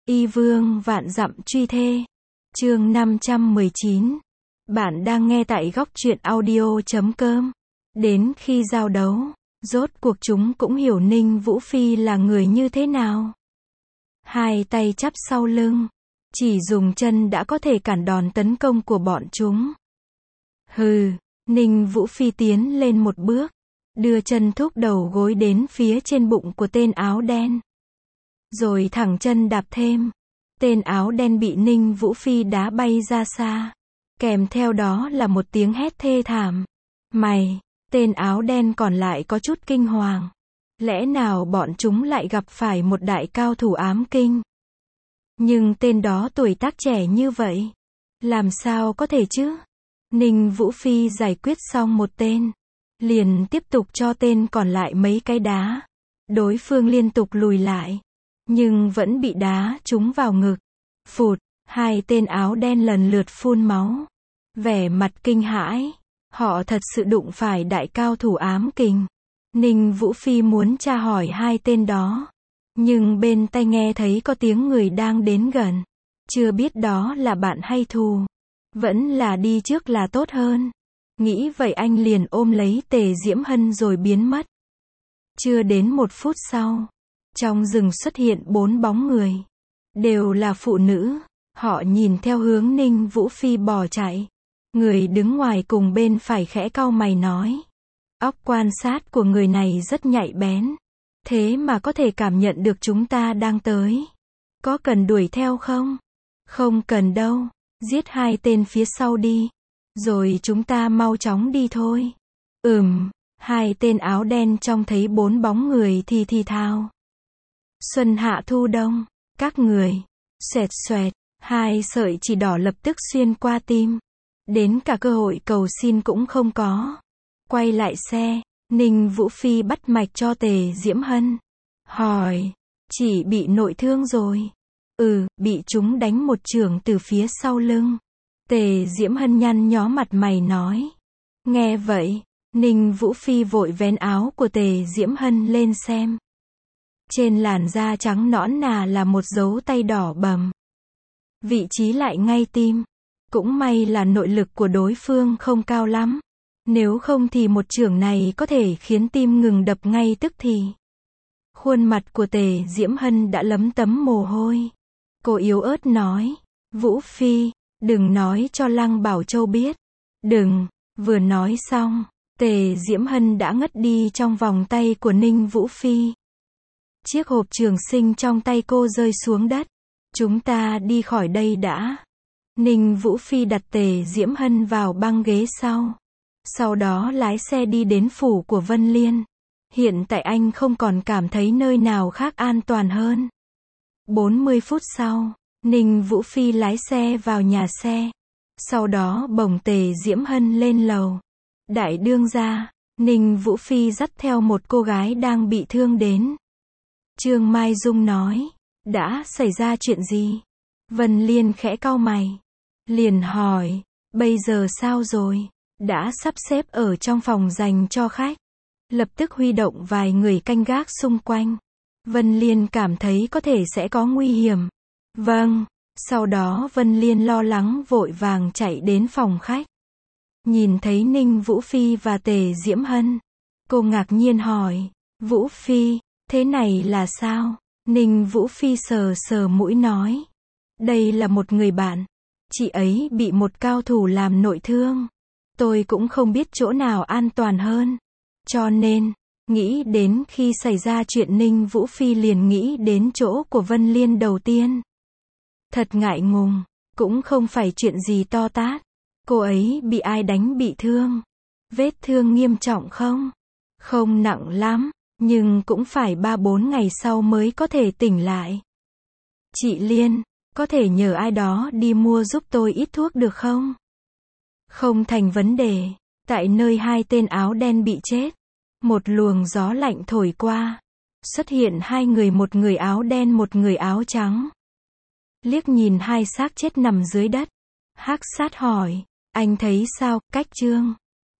Y vương vạn dặm truy thê. Chương 519. Bạn đang nghe tại góc truyện audio.com. Đến khi giao đấu, rốt cuộc chúng cũng hiểu Ninh Vũ Phi là người như thế nào. Hai tay chắp sau lưng, chỉ dùng chân đã có thể cản đòn tấn công của bọn chúng. Hừ, Ninh Vũ Phi tiến lên một bước, đưa chân thúc đầu gối đến phía trên bụng của tên áo đen. Rồi thẳng chân đạp thêm. Tên áo đen bị Ninh Vũ Phi đá bay ra xa. Kèm theo đó là một tiếng hét thê thảm. Mày, tên áo đen còn lại có chút kinh hoàng. Lẽ nào bọn chúng lại gặp phải một đại cao thủ ám kinh? Nhưng tên đó tuổi tác trẻ như vậy. Làm sao có thể chứ? Ninh Vũ Phi giải quyết xong một tên. Liền tiếp tục cho tên còn lại mấy cái đá. Đối phương liên tục lùi lại. Nhưng vẫn bị đá trúng vào ngực. Phụt, hai tên áo đen lần lượt phun máu. Vẻ mặt kinh hãi. Họ thật sự đụng phải đại cao thủ ám kình. Ninh Vũ Phi muốn tra hỏi hai tên đó. Nhưng bên tai nghe thấy có tiếng người đang đến gần. Chưa biết đó là bạn hay thù. Vẫn là đi trước là tốt hơn. Nghĩ vậy anh liền ôm lấy Tề Diễm Hân rồi biến mất. Chưa đến một phút sau, trong rừng xuất hiện 4 bóng người. Đều là phụ nữ. Họ nhìn theo hướng Ninh Vũ Phi bỏ chạy. Người đứng ngoài cùng bên phải khẽ cau mày nói. Óc quan sát của người này rất nhạy bén. Thế mà có thể cảm nhận được chúng ta đang tới. Có cần đuổi theo không? Không cần đâu. Giết hai tên phía sau đi. Rồi chúng ta mau chóng đi thôi. Hai tên áo đen trông thấy 4 bóng người thì thào. Xuân hạ thu đông, các người. Xoẹt xoẹt, hai sợi chỉ đỏ lập tức xuyên qua tim. Đến cả cơ hội cầu xin cũng không có. Quay lại xe, Ninh Vũ Phi bắt mạch cho Tề Diễm Hân. Hỏi, chỉ bị nội thương rồi. Bị chúng đánh một chưởng từ phía sau lưng. Tề Diễm Hân nhăn nhó mặt mày nói. Nghe vậy, Ninh Vũ Phi vội vén áo của Tề Diễm Hân lên xem. Trên làn da trắng nõn nà là một dấu tay đỏ bầm. Vị trí lại ngay tim. Cũng may là nội lực của đối phương không cao lắm. Nếu không thì một chưởng này có thể khiến tim ngừng đập ngay tức thì. Khuôn mặt của Tề Diễm Hân đã lấm tấm mồ hôi. Cô yếu ớt nói. Vũ Phi, đừng nói cho Lăng Bảo Châu biết. Đừng, vừa nói xong, Tề Diễm Hân đã ngất đi trong vòng tay của Ninh Vũ Phi. Chiếc hộp trường sinh trong tay cô rơi xuống đất. Chúng ta đi khỏi đây đã. Ninh Vũ Phi đặt Tề Diễm Hân vào băng ghế sau. Sau đó lái xe đi đến phủ của Vân Liên. Hiện tại anh không còn cảm thấy nơi nào khác an toàn hơn. 40 phút sau, Ninh Vũ Phi lái xe vào nhà xe. Sau đó bồng Tề Diễm Hân lên lầu. Đại đương gia, Ninh Vũ Phi dắt theo một cô gái đang bị thương đến. Trương Mai Dung nói. Đã xảy ra chuyện gì? Vân Liên khẽ cau mày. Liền hỏi. Bây giờ sao rồi? Đã sắp xếp ở trong phòng dành cho khách. Lập tức huy động vài người canh gác xung quanh. Vân Liên cảm thấy có thể sẽ có nguy hiểm. Vâng. Sau đó Vân Liên lo lắng vội vàng chạy đến phòng khách. Nhìn thấy Ninh Vũ Phi và Tề Diễm Hân. Cô ngạc nhiên hỏi. Vũ Phi, thế này là sao? Ninh Vũ Phi sờ sờ mũi nói. Đây là một người bạn. Chị ấy bị một cao thủ làm nội thương. Tôi cũng không biết chỗ nào an toàn hơn. Cho nên, nghĩ đến khi xảy ra chuyện Ninh Vũ Phi liền nghĩ đến chỗ của Vân Liên đầu tiên. Thật ngại ngùng, cũng không phải chuyện gì to tát. Cô ấy bị ai đánh bị thương? Vết thương nghiêm trọng không? Không nặng lắm, nhưng cũng phải 3-4 ngày sau mới có thể tỉnh lại. Chị Liên, có thể nhờ ai đó đi mua giúp tôi ít thuốc được không? Không thành vấn đề. Tại nơi hai tên áo đen bị chết, một luồng gió lạnh thổi qua. Xuất hiện hai người, một người áo đen một người áo trắng. Liếc nhìn hai xác chết nằm dưới đất. Hắc Sát hỏi, anh thấy sao, Cách Trương?